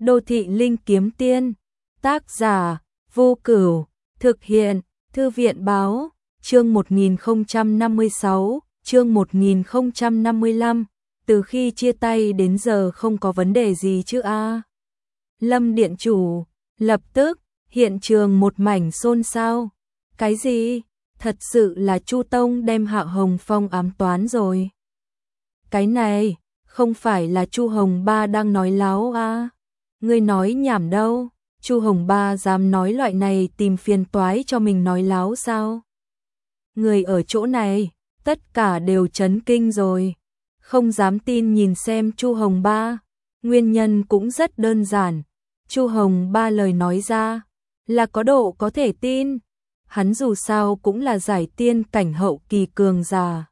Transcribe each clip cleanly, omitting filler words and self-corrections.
Đô thị linh kiếm tiên, tác giả Vô Cửu, thực hiện Thư viện báo, chương 1056, chương 1055, từ khi chia tay đến giờ không có vấn đề gì chứ a? Lâm điện chủ, lập tức, hiện trường một mảnh xôn xao. Cái gì? Thật sự là Chu Tông đem Hạ Hồng Phong ám toán rồi. Cái này, không phải là Chu Hồng Ba đang nói láo à? Ngươi nói nhảm đâu, Chu Hồng Ba dám nói loại này tìm phiền toái cho mình nói láo sao? Người ở chỗ này, tất cả đều chấn kinh rồi, không dám tin nhìn xem Chu Hồng Ba. Nguyên nhân cũng rất đơn giản, Chu Hồng Ba lời nói ra là có độ có thể tin. Hắn dù sao cũng là giải tiên cảnh hậu kỳ cường giả,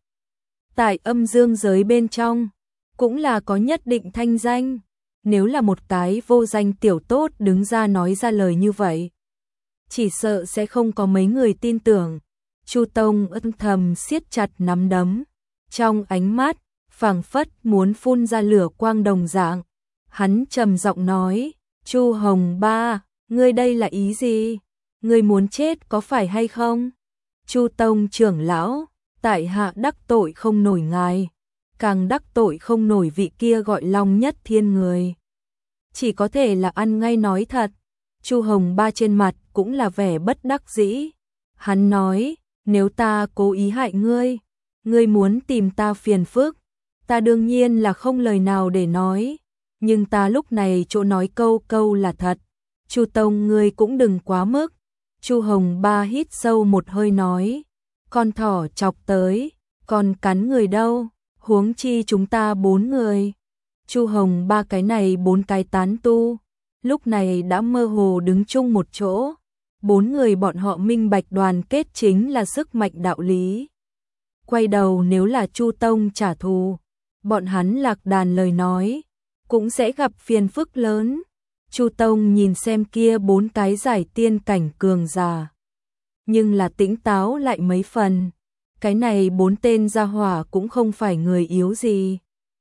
tại âm dương giới bên trong cũng là có nhất định thanh danh. Nếu là một cái vô danh tiểu tốt đứng ra nói ra lời như vậy, chỉ sợ sẽ không có mấy người tin tưởng. Chu Tông âm thầm siết chặt nắm đấm, trong ánh mắt phảng phất muốn phun ra lửa quang đồng dạng. Hắn trầm giọng nói, Chu Hồng Ba, ngươi đây là ý gì? Ngươi muốn chết có phải hay không? Chu Tông trưởng lão, tại hạ đắc tội không nổi ngài, càng đắc tội không nổi vị kia gọi Long Nhất Thiên người. Chỉ có thể là ăn ngay nói thật. Chu Hồng Ba trên mặt cũng là vẻ bất đắc dĩ. Hắn nói, nếu ta cố ý hại ngươi, ngươi muốn tìm ta phiền phức, ta đương nhiên là không lời nào để nói. Nhưng ta lúc này chỗ nói câu câu là thật. Chu Tông ngươi cũng đừng quá mức. Chu Hồng Ba hít sâu một hơi nói, con thỏ chọc tới, còn cắn người đâu, huống chi chúng ta 4 người. Chu Hồng Ba cái này 4 cái tán tu, lúc này đã mơ hồ đứng chung một chỗ. 4 người bọn họ minh bạch đoàn kết chính là sức mạnh đạo lý. Quay đầu nếu là Chu Tông trả thù, bọn hắn lạc đàn lời nói, cũng sẽ gặp phiền phức lớn. Chu Tông nhìn xem kia 4 cái giải tiên cảnh cường giả, nhưng là tỉnh táo lại mấy phần. Cái này 4 tên gia hỏa cũng không phải người yếu gì,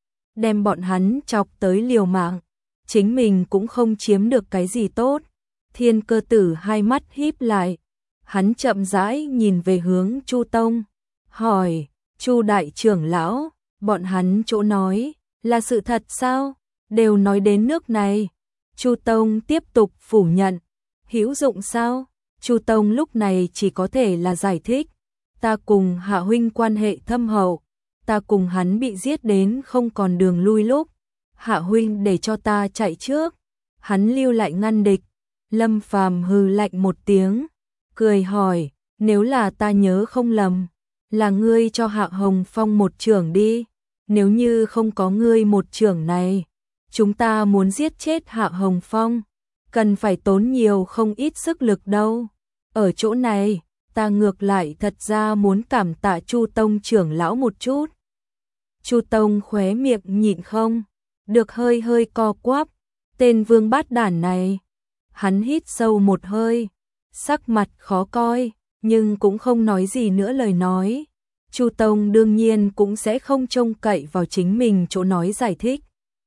đem bọn hắn chọc tới liều mạng, chính mình cũng không chiếm được cái gì tốt. Thiên Cơ Tử hai mắt híp lại, hắn chậm rãi nhìn về hướng Chu Tông, hỏi, Chu đại trưởng lão, bọn hắn chỗ nói là sự thật sao? Đều nói đến nước này. Chu Tông tiếp tục phủ nhận, hữu dụng sao? Chu Tông lúc này chỉ có thể là giải thích, ta cùng Hạ huynh quan hệ thâm hậu, ta cùng hắn bị giết đến không còn đường lui lúc, Hạ huynh để cho ta chạy trước, hắn lưu lại ngăn địch. Lâm Phàm hừ lạnh một tiếng, cười hỏi, nếu là ta nhớ không lầm, là ngươi cho Hạ Hồng Phong một chưởng đi, nếu như không có ngươi một chưởng này, chúng ta muốn giết chết Hạ Hồng Phong, cần phải tốn nhiều không ít sức lực đâu. Ở chỗ này, ta ngược lại thật ra muốn cảm tạ Chu Tông trưởng lão một chút. Chu Tông khóe miệng nhịn không được hơi hơi co quắp, tên vương bát đản này. Hắn hít sâu một hơi, sắc mặt khó coi, nhưng cũng không nói gì nữa lời nói. Chu Tông đương nhiên cũng sẽ không trông cậy vào chính mình chỗ nói giải thích.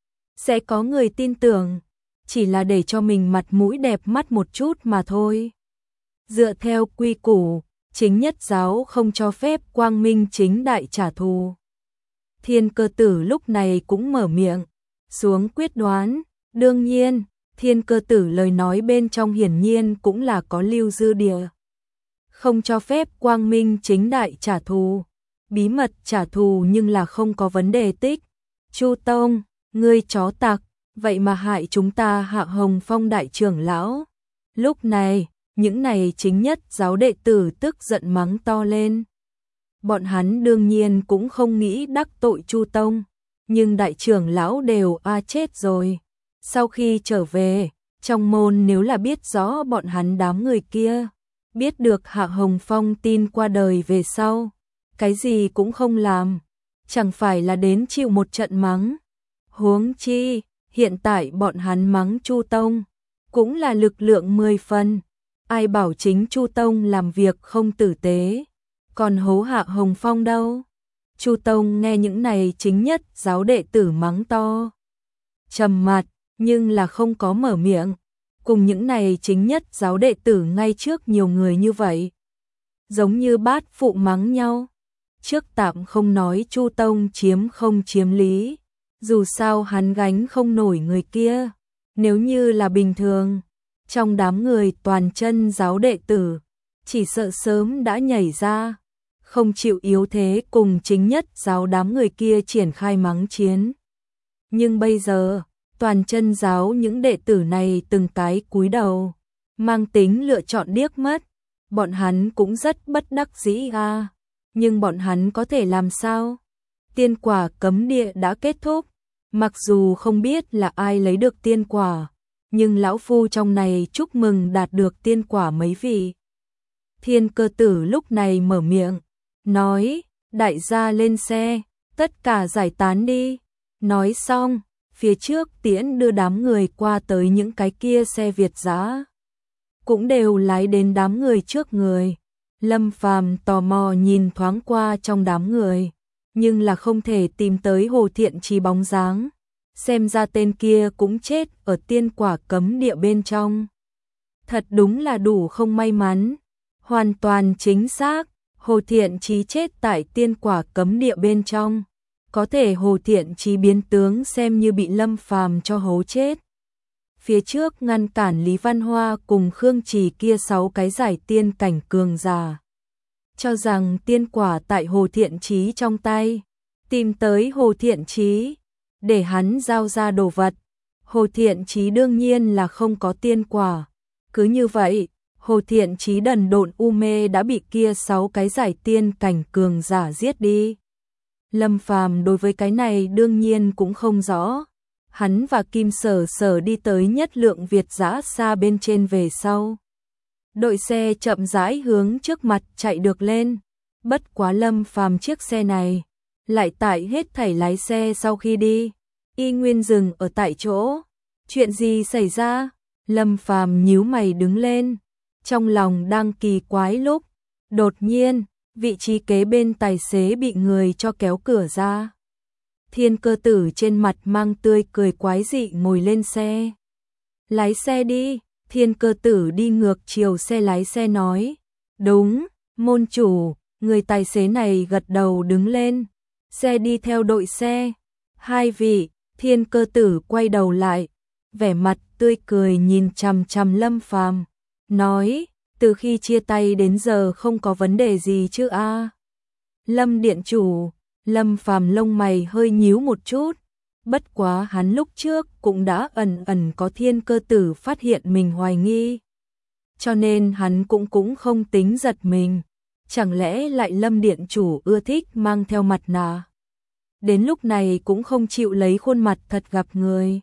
Sẽ có người tin tưởng, chỉ là để cho mình mặt mũi đẹp mắt một chút mà thôi. Dựa theo quy củ, chính nhất giáo không cho phép quang minh chính đại trả thù. Thiên Cơ Tử lúc này cũng mở miệng, xuống quyết đoán. Đương nhiên, Thiên Cơ Tử lời nói bên trong hiển nhiên cũng là có lưu dư địa. Không cho phép quang minh chính đại trả thù, bí mật trả thù nhưng là không có vấn đề tích. Chu Tông, ngươi chó tặc, vậy mà hại chúng ta Hạ Hồng Phong đại trưởng lão. Lúc này, những này chính nhất giáo đệ tử tức giận mắng to lên. Bọn hắn đương nhiên cũng không nghĩ đắc tội Chu Tông, nhưng đại trưởng lão đều chết rồi. Sau khi trở về, trong môn nếu là biết rõ bọn hắn đám người kia, biết được Hạ Hồng Phong tin qua đời về sau, cái gì cũng không làm, chẳng phải là đến chịu một trận mắng. Huống chi, hiện tại bọn hắn mắng Chu Tông, cũng là lực lượng 10 phần. Ai bảo chính Chu Tông làm việc không tử tế, còn hố Hạ Hồng Phong đâu. Chu Tông nghe những này chính nhất giáo đệ tử mắng to, trầm mặt, nhưng là không có mở miệng, cùng những này chính nhất giáo đệ tử ngay trước nhiều người như vậy. Giống như bát phụ mắng nhau. Trước tạm không nói Chu Tông chiếm không chiếm lý, dù sao hắn gánh không nổi người kia. Nếu như là bình thường, trong đám người toàn chân giáo đệ tử, chỉ sợ sớm đã nhảy ra, không chịu yếu thế cùng chính nhất giáo đám người kia triển khai mắng chiến. Nhưng bây giờ, toàn chân giáo những đệ tử này từng cái cúi đầu, mang tính lựa chọn điếc mất, bọn hắn cũng rất bất đắc dĩ a, nhưng bọn hắn có thể làm sao? Tiên quả cấm địa đã kết thúc, mặc dù không biết là ai lấy được tiên quả, nhưng lão phu trong này chúc mừng đạt được tiên quả mấy vị. Thiên Cơ Tử lúc này mở miệng, nói, đại gia lên xe, tất cả giải tán đi. Nói xong, phía trước tiễn đưa đám người qua tới những cái kia xe Việt dã, cũng đều lái đến đám người trước người. Lâm Phàm tò mò nhìn thoáng qua trong đám người, nhưng là không thể tìm tới Hồ Thiện Chí bóng dáng. Xem ra tên kia cũng chết ở tiên quả cấm địa bên trong. Thật đúng là đủ không may mắn. Hoàn toàn chính xác, Hồ Thiện Chí chết tại tiên quả cấm địa bên trong. Có thể Hồ Thiện Chí biến tướng xem như bị Lâm Phàm cho hố chết. Phía trước ngăn cản Lý Văn Hoa cùng Khương Trì kia 6 cái giải tiên cảnh cường giả. Cho rằng tiên quả tại Hồ Thiện Chí trong tay. Tìm tới Hồ Thiện Chí, để hắn giao ra đồ vật. Hồ Thiện Chí đương nhiên là không có tiên quả. Cứ như vậy, Hồ Thiện Chí đần độn u mê đã bị kia 6 cái giải tiên cảnh cường giả giết đi. Lâm Phàm đối với cái này đương nhiên cũng không rõ. Hắn và Kim Sở Sở đi tới nhất lượng Việt dã xa bên trên về sau. Đội xe chậm rãi hướng trước mặt chạy được lên. Bất quá Lâm Phàm chiếc xe này, lại tại hết thảy lái xe sau khi đi, y nguyên dừng ở tại chỗ. Chuyện gì xảy ra? Lâm Phàm nhíu mày đứng lên, trong lòng đang kỳ quái lúc, đột nhiên, vị trí kế bên tài xế bị người cho kéo cửa ra. Thiên Cơ Tử trên mặt mang tươi cười quái dị ngồi lên xe. Lái xe đi, Thiên Cơ Tử đi ngược chiều xe lái xe nói. Đúng, môn chủ, người tài xế này gật đầu đứng lên. Xe đi theo đội xe. Hai vị, Thiên Cơ Tử quay đầu lại, vẻ mặt tươi cười nhìn chằm chằm Lâm Phàm, nói, từ khi chia tay đến giờ không có vấn đề gì chứ a? Lâm điện chủ, Lâm Phàm lông mày hơi nhíu một chút, bất quá hắn lúc trước cũng đã ẩn ẩn có Thiên Cơ Tử phát hiện mình hoài nghi. Cho nên hắn cũng không tính giật mình, chẳng lẽ lại Lâm điện chủ ưa thích mang theo mặt nạ. Đến lúc này cũng không chịu lấy khuôn mặt thật gặp người.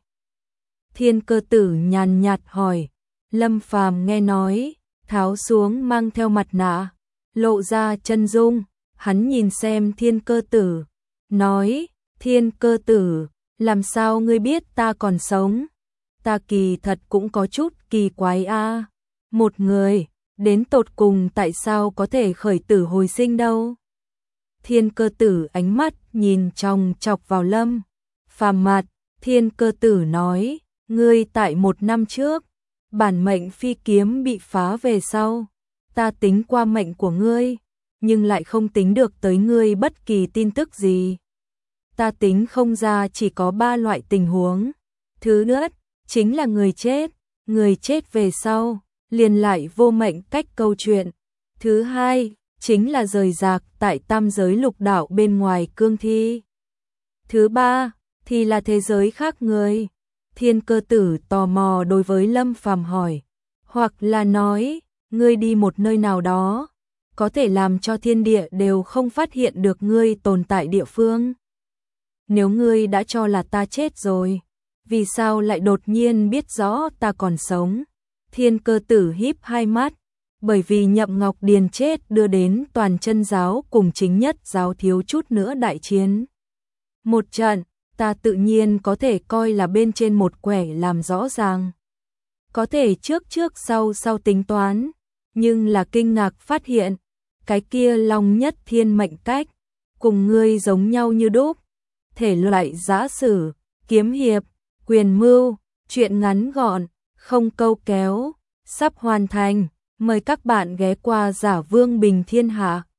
Thiên Cơ Tử nhàn nhạt hỏi, Lâm Phàm nghe nói, tháo xuống mang theo mặt nạ, lộ ra chân dung, hắn nhìn xem Thiên Cơ Tử, nói, Thiên Cơ Tử, làm sao ngươi biết ta còn sống? Ta kỳ thật cũng có chút kỳ quái a. Một người, đến tột cùng tại sao có thể khởi tử hồi sinh đâu? Thiên Cơ Tử ánh mắt nhìn chòng chọc vào Lâm Phàm mặt, Thiên Cơ Tử nói, ngươi tại 1 năm trước, bản mệnh phi kiếm bị phá về sau, ta tính qua mệnh của ngươi, nhưng lại không tính được tới ngươi bất kỳ tin tức gì. Ta tính không ra chỉ có 3 loại tình huống. Thứ nhất, chính là người chết về sau, liền lại vô mệnh cách câu chuyện. Thứ hai, chính là rời rạc tại tam giới lục đạo bên ngoài cương thi. Thứ ba, thì là thế giới khác người. Thiên Cơ Tử tò mò đối với Lâm Phàm hỏi, hoặc là nói, ngươi đi một nơi nào đó, có thể làm cho thiên địa đều không phát hiện được ngươi tồn tại địa phương. Nếu ngươi đã cho là ta chết rồi, vì sao lại đột nhiên biết rõ ta còn sống? Thiên Cơ Tử híp hai mắt, bởi vì Nhậm Ngọc Điền chết đưa đến toàn chân giáo cùng chính nhất giáo thiếu chút nữa đại chiến. Một trận, ta tự nhiên có thể coi là bên trên một quẻ làm rõ ràng. Có thể trước sau tính toán, nhưng là kinh ngạc phát hiện, cái kia Long Nhất Thiên mệnh cách, cùng ngươi giống nhau như đúc. Thể loại giã sử, kiếm hiệp, quyền mưu, Chuyện ngắn gọn, không câu kéo, sắp hoàn thành. Mời các bạn ghé qua Giả Vương Bình Thiên Hạ.